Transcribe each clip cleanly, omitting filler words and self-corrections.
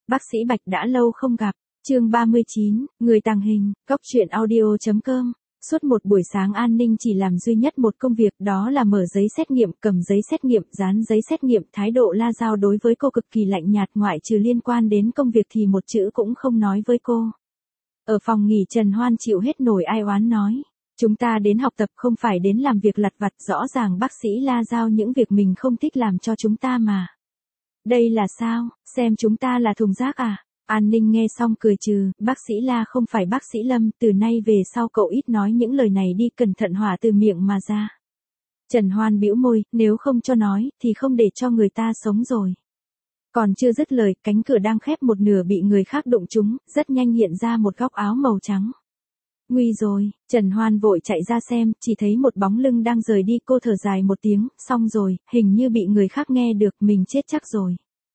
Bác sĩ Bạch đã lâu không gặp. Chương 39, người tàng hình, Cóc truyện audio.com. Suốt một buổi sáng An Ninh chỉ làm duy nhất một công việc, đó là mở giấy xét nghiệm, cầm giấy xét nghiệm, dán giấy xét nghiệm. Thái độ La Giao đối với cô cực kỳ lạnh nhạt, ngoại trừ liên quan đến công việc thì một chữ cũng không nói với cô. Ở phòng nghỉ Trần Hoan chịu hết nổi ai oán nói. Chúng ta đến học tập không phải đến làm việc lặt vặt, rõ ràng bác sĩ La giao những việc mình không thích làm cho chúng ta mà. Đây là sao, xem chúng ta là thùng rác à? An Ninh nghe xong cười trừ, bác sĩ La không phải bác sĩ Lâm, từ nay về sau cậu ít nói những lời này đi, cẩn thận hỏa từ miệng mà ra. Trần Hoan bĩu môi, nếu không cho nói, thì không để cho người ta sống rồi. Còn chưa dứt lời, cánh cửa đang khép một nửa bị người khác đụng trúng, rất nhanh hiện ra một góc áo màu trắng. Nguy rồi, Trần Hoan vội chạy ra xem, chỉ thấy một bóng lưng đang rời đi, cô thở dài một tiếng, xong rồi, hình như bị người khác nghe được, mình chết chắc rồi.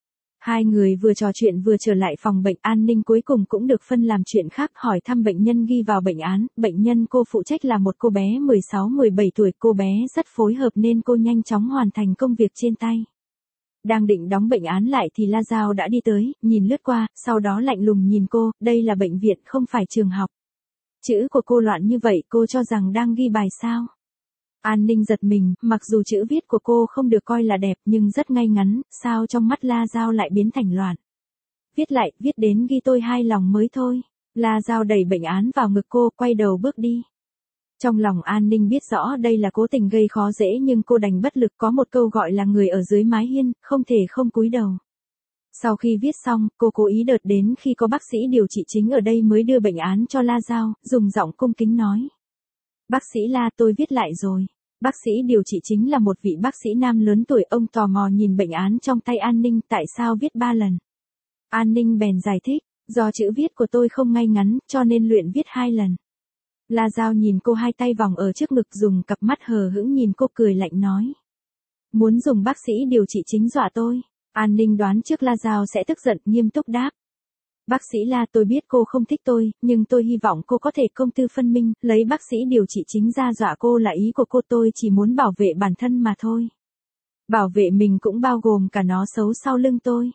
Hai người vừa trò chuyện vừa trở lại phòng bệnh. An Ninh cuối cùng cũng được phân làm chuyện khác, hỏi thăm bệnh nhân ghi vào bệnh án. Bệnh nhân cô phụ trách là một cô bé 16-17 tuổi, cô bé rất phối hợp nên cô nhanh chóng hoàn thành công việc trên tay. Đang định đóng bệnh án lại thì La Giao đã đi tới, nhìn lướt qua, sau đó lạnh lùng nhìn cô, đây là bệnh viện không phải trường học. Chữ của cô loạn như vậy, cô cho rằng đang ghi bài sao? An Ninh giật mình, mặc dù chữ viết của cô không được coi là đẹp nhưng rất ngay ngắn, sao trong mắt La Giao lại biến thành loạn. Viết lại, viết đến ghi tôi hai lòng mới thôi. La Giao đẩy bệnh án vào ngực cô, quay đầu bước đi. Trong lòng An Ninh biết rõ đây là cố tình gây khó dễ nhưng cô đành bất lực, có một câu gọi là người ở dưới mái hiên, không thể không cúi đầu. Sau khi viết xong, cô cố ý đợi đến khi có bác sĩ điều trị chính ở đây mới đưa bệnh án cho La Giao, dùng giọng cung kính nói. Bác sĩ La, tôi viết lại rồi. Bác sĩ điều trị chính là một vị bác sĩ nam lớn tuổi, ông tò mò nhìn bệnh án trong tay An Ninh, tại sao viết 3 lần. An Ninh bèn giải thích, do chữ viết của tôi không ngay ngắn, cho nên luyện viết 2 lần. La Giao nhìn cô, hai tay vòng ở trước ngực, dùng cặp mắt hờ hững nhìn cô, cười lạnh nói. Muốn dùng bác sĩ điều trị chính dọa tôi. An Ninh đoán trước La Giao sẽ tức giận, nghiêm túc đáp. Bác sĩ La, tôi biết cô không thích tôi, nhưng tôi hy vọng cô có thể công tư phân minh, lấy bác sĩ điều trị chính ra dọa cô là ý của cô, tôi chỉ muốn bảo vệ bản thân mà thôi. Bảo vệ mình cũng bao gồm cả nó xấu sau lưng tôi.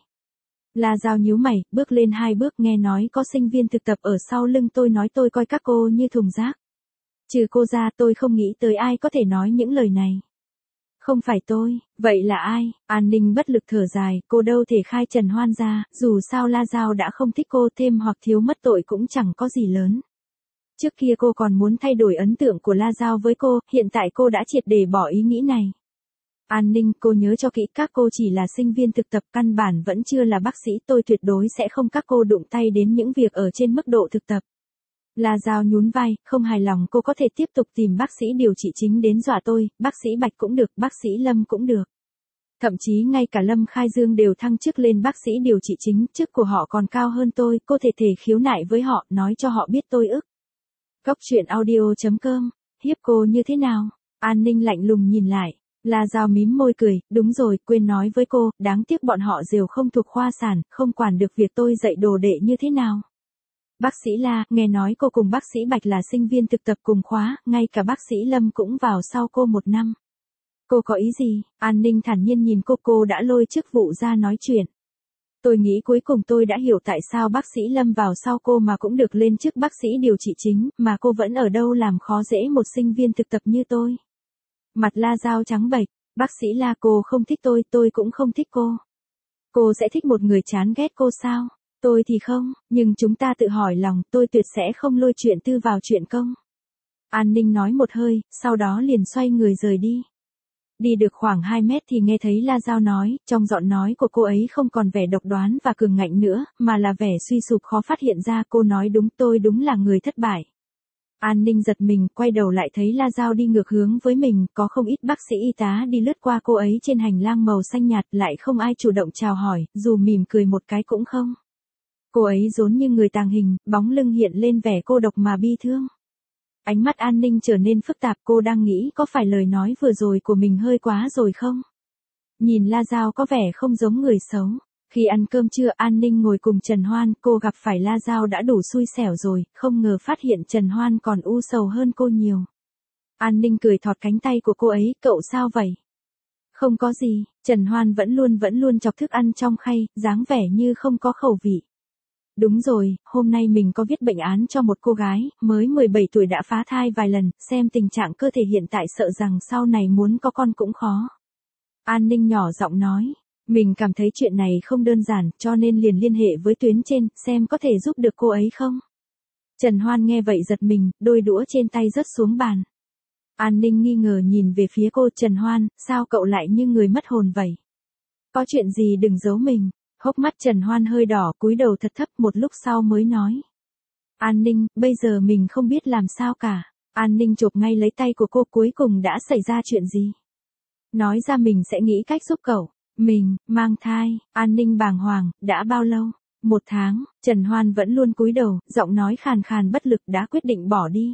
La Giao nhíu mày, bước lên 2 bước, nghe nói có sinh viên thực tập ở sau lưng tôi nói tôi coi các cô như thùng rác. Trừ cô ra tôi không nghĩ tới ai có thể nói những lời này. Không phải tôi, vậy là ai? An Ninh bất lực thở dài, cô đâu thể khai Trần Hoan ra, dù sao La Giao đã không thích cô, thêm hoặc thiếu mất tội cũng chẳng có gì lớn. Trước kia cô còn muốn thay đổi ấn tượng của La Giao với cô, hiện tại cô đã triệt để bỏ ý nghĩ này. An Ninh, cô nhớ cho kỹ, các cô chỉ là sinh viên thực tập, căn bản vẫn chưa là bác sĩ, tôi tuyệt đối sẽ không các cô đụng tay đến những việc ở trên mức độ thực tập. La Giao nhún vai, không hài lòng, cô có thể tiếp tục tìm bác sĩ điều trị chính đến dọa tôi, bác sĩ Bạch cũng được, bác sĩ Lâm cũng được. Thậm chí ngay cả Lâm Khai Dương đều thăng chức lên bác sĩ điều trị chính, chức của họ còn cao hơn tôi, cô thể khiếu nại với họ, nói cho họ biết tôi ức. Cóc truyện audio.com, hiếp cô như thế nào? An Ninh lạnh lùng nhìn lại. La Giao mím môi cười, đúng rồi, quên nói với cô, đáng tiếc bọn họ đều không thuộc khoa sản, không quản được việc tôi dạy đồ đệ như thế nào. Bác sĩ La, nghe nói cô cùng bác sĩ Bạch là sinh viên thực tập cùng khóa, ngay cả bác sĩ Lâm cũng vào sau cô 1 năm. Cô có ý gì? An Ninh thản nhiên nhìn cô đã lôi chức vụ ra nói chuyện. Tôi nghĩ cuối cùng tôi đã hiểu tại sao bác sĩ Lâm vào sau cô mà cũng được lên chức bác sĩ điều trị chính, mà cô vẫn ở đâu làm khó dễ một sinh viên thực tập như tôi. Mặt La Giao trắng bệch, bác sĩ La, cô không thích tôi cũng không thích cô. Cô sẽ thích một người chán ghét cô sao? Tôi thì không, nhưng chúng ta tự hỏi lòng, tôi tuyệt sẽ không lôi chuyện tư vào chuyện công. An Ninh nói một hơi, sau đó liền xoay người rời đi. Đi được khoảng 2 mét thì nghe thấy La Giao nói, trong giọng nói của cô ấy không còn vẻ độc đoán và cường ngạnh nữa, mà là vẻ suy sụp khó phát hiện ra. Cô nói đúng, tôi đúng là người thất bại. An Ninh giật mình, quay đầu lại thấy La Giao đi ngược hướng với mình, có không ít bác sĩ y tá đi lướt qua cô ấy trên hành lang màu xanh nhạt, lại không ai chủ động chào hỏi, dù mỉm cười một cái cũng không. Cô ấy giống như người tàng hình, bóng lưng hiện lên vẻ cô độc mà bi thương. Ánh mắt An Ninh trở nên phức tạp, cô đang nghĩ có phải lời nói vừa rồi của mình hơi quá rồi không? Nhìn La Giao có vẻ không giống người xấu. Khi ăn cơm trưa, An Ninh ngồi cùng Trần Hoan, cô gặp phải La Giao đã đủ xui xẻo rồi, không ngờ phát hiện Trần Hoan còn u sầu hơn cô nhiều. An Ninh cười thọt cánh tay của cô ấy, cậu sao vậy? Không có gì, Trần Hoan vẫn luôn chọc thức ăn trong khay, dáng vẻ như không có khẩu vị. Đúng rồi, hôm nay mình có viết bệnh án cho một cô gái, mới 17 tuổi đã phá thai vài lần, xem tình trạng cơ thể hiện tại sợ rằng sau này muốn có con cũng khó. An Ninh nhỏ giọng nói, mình cảm thấy chuyện này không đơn giản, cho nên liền liên hệ với tuyến trên, xem có thể giúp được cô ấy không. Trần Hoan nghe vậy giật mình, đôi đũa trên tay rớt xuống bàn. An Ninh nghi ngờ nhìn về phía cô. Trần Hoan, sao cậu lại như người mất hồn vậy? Có chuyện gì đừng giấu mình. Hốc mắt Trần Hoan hơi đỏ, cúi đầu thật thấp, một lúc sau mới nói. An Ninh, bây giờ mình không biết làm sao cả. An Ninh chộp ngay lấy tay của cô, cuối cùng đã xảy ra chuyện gì? Nói ra mình sẽ nghĩ cách giúp cậu. Mình, mang thai. An Ninh bàng hoàng, đã bao lâu? 1 tháng, Trần Hoan vẫn luôn cúi đầu, giọng nói khàn khàn bất lực, đã quyết định bỏ đi.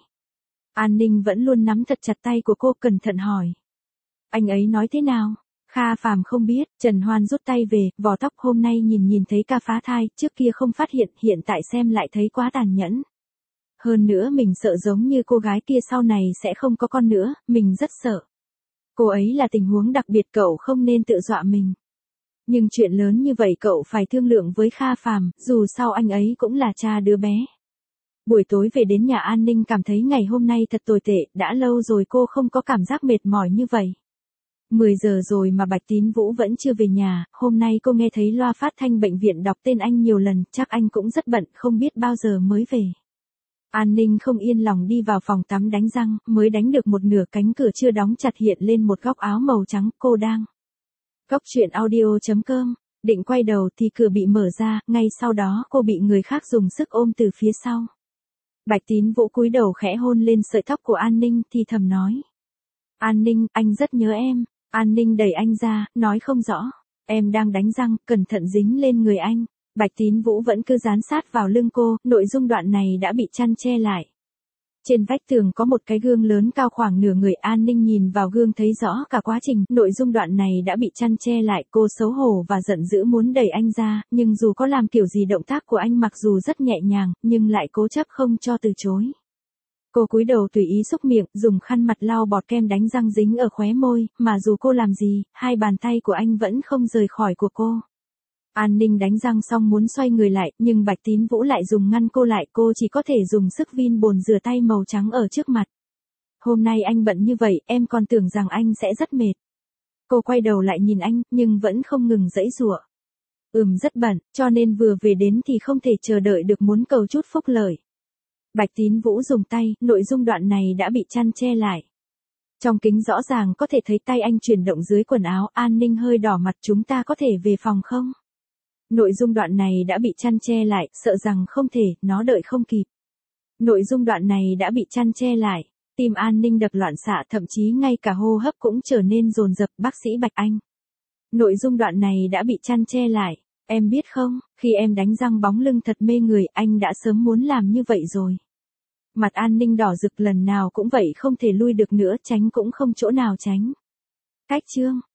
An Ninh vẫn luôn nắm thật chặt tay của cô, cẩn thận hỏi. Anh ấy nói thế nào? Kha Phàm không biết. Trần Hoan rút tay về, vò tóc, hôm nay nhìn thấy ca phá thai, trước kia không phát hiện tại xem lại thấy quá tàn nhẫn. Hơn nữa mình sợ giống như cô gái kia sau này sẽ không có con nữa, mình rất sợ. Cô ấy là tình huống đặc biệt, cậu không nên tự dọa mình. Nhưng chuyện lớn như vậy cậu phải thương lượng với Kha Phàm, dù sao anh ấy cũng là cha đứa bé. Buổi tối về đến nhà, An Ninh cảm thấy ngày hôm nay thật tồi tệ, đã lâu rồi cô không có cảm giác mệt mỏi như vậy. 10 giờ rồi mà Bạch Tín Vũ vẫn chưa về nhà, hôm nay cô nghe thấy loa phát thanh bệnh viện đọc tên anh nhiều lần, chắc anh cũng rất bận, không biết bao giờ mới về. An Ninh không yên lòng đi vào phòng tắm đánh răng, mới đánh được một nửa, cánh cửa chưa đóng chặt hiện lên một góc áo màu trắng, cô đang. Góc chuyện audio.com, định quay đầu thì cửa bị mở ra, ngay sau đó cô bị người khác dùng sức ôm từ phía sau. Bạch Tín Vũ cúi đầu khẽ hôn lên sợi tóc của An Ninh thì thầm nói. An Ninh, anh rất nhớ em. An Ninh đẩy anh ra, nói không rõ. Em đang đánh răng, cẩn thận dính lên người anh. Bạch Tín Vũ vẫn cứ dán sát vào lưng cô, nội dung đoạn này đã bị chăn che lại. Trên vách tường có một cái gương lớn cao khoảng nửa người. An Ninh nhìn vào gương thấy rõ cả quá trình, nội dung đoạn này đã bị chăn che lại. Cô xấu hổ và giận dữ muốn đẩy anh ra, nhưng dù có làm kiểu gì động tác của anh mặc dù rất nhẹ nhàng, nhưng lại cố chấp không cho từ chối. Cô cúi đầu tùy ý xúc miệng, dùng khăn mặt lau bọt kem đánh răng dính ở khóe môi, mà dù cô làm gì, hai bàn tay của anh vẫn không rời khỏi của cô. An Ninh đánh răng xong muốn xoay người lại, nhưng Bạch Tín Vũ lại dùng ngăn cô lại, cô chỉ có thể dùng sức vin bồn rửa tay màu trắng ở trước mặt. Hôm nay anh bận như vậy, em còn tưởng rằng anh sẽ rất mệt. Cô quay đầu lại nhìn anh, nhưng vẫn không ngừng giãy giụa. Rất bận, cho nên vừa về đến thì không thể chờ đợi được, muốn cầu chút phúc lợi. Bạch Tín Vũ dùng tay, nội dung đoạn này đã bị chăn che lại. Trong kính rõ ràng có thể thấy tay anh chuyển động dưới quần áo. An Ninh hơi đỏ mặt, chúng ta có thể về phòng không? Nội dung đoạn này đã bị chăn che lại, sợ rằng không thể, nó đợi không kịp. Nội dung đoạn này đã bị chăn che lại. Tim An Ninh đập loạn xạ, thậm chí ngay cả hô hấp cũng trở nên dồn dập. Bác sĩ Bạch Anh. Nội dung đoạn này đã bị chăn che lại. Em biết không, khi em đánh răng bóng lưng thật mê người, anh đã sớm muốn làm như vậy rồi. Mặt An Ninh đỏ rực, lần nào cũng vậy, không thể lui được nữa, tránh cũng không chỗ nào tránh. Cách chương.